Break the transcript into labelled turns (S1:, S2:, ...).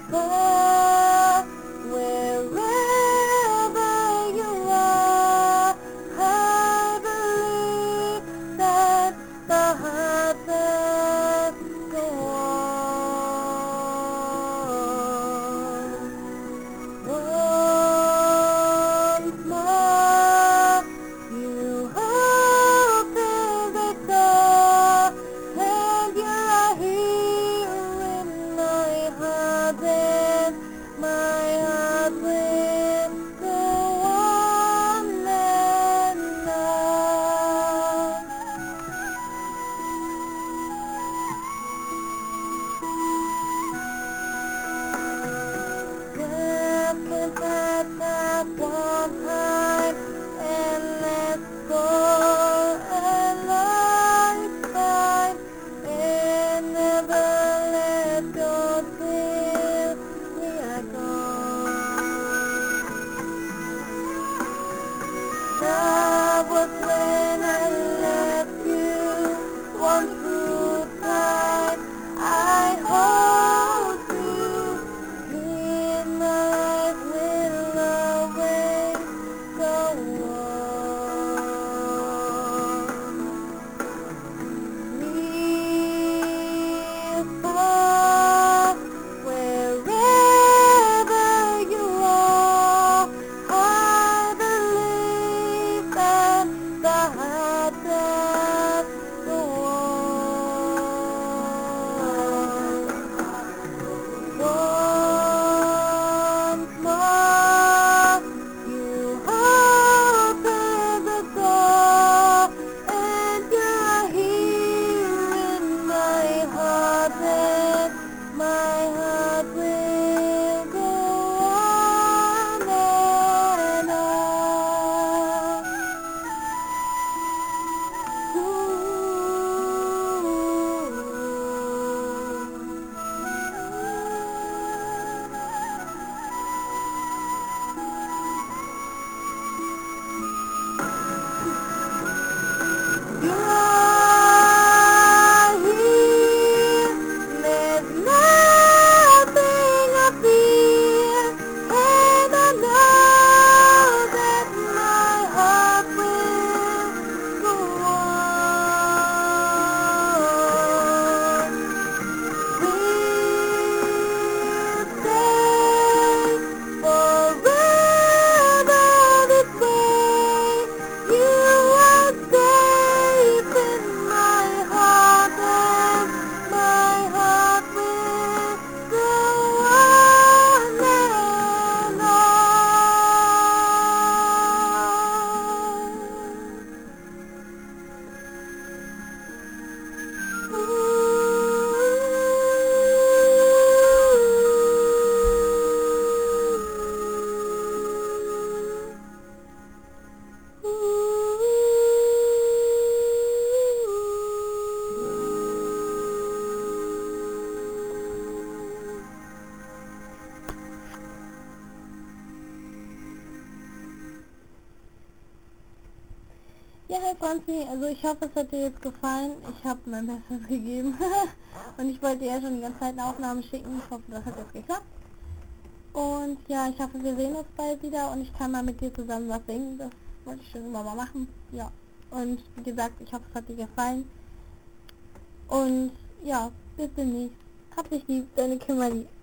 S1: far, wherever you are, I believe that the heart does go on. Once more, you open the door, and you are here in my heart, and my heart will go on and on. Love can pass at one time, and let's go a lifetime, and never let go till we are gone. That was when I left you one true time. I hold you in my life, will always go on. Near, far, wherever you are, I believe that the heart does go on. Once more, you open the door, and you're here in my heart, and my heart will go on and on. You are here, there's nothing I fear, and I know that my heart will go on. We'll stay forever this way. You are safe in my heart, and my heart will go on and Ja, Herr Franzi, also ich hoffe, es hat dir jetzt gefallen. Ich habe mein Bestes gegeben. Und ich wollte dir ja schon die ganze Zeit eine Aufnahme schicken. Ich hoffe, das hat jetzt geklappt. Und ja, ich hoffe, wir sehen uns bald wieder und ich kann mal mit dir zusammen was singen. Das wollte ich schon immer mal machen. Ja, und wie gesagt, ich hoffe, es hat dir gefallen. Und ja, bis demnächst. Hab dich lieb, deine Kimberly.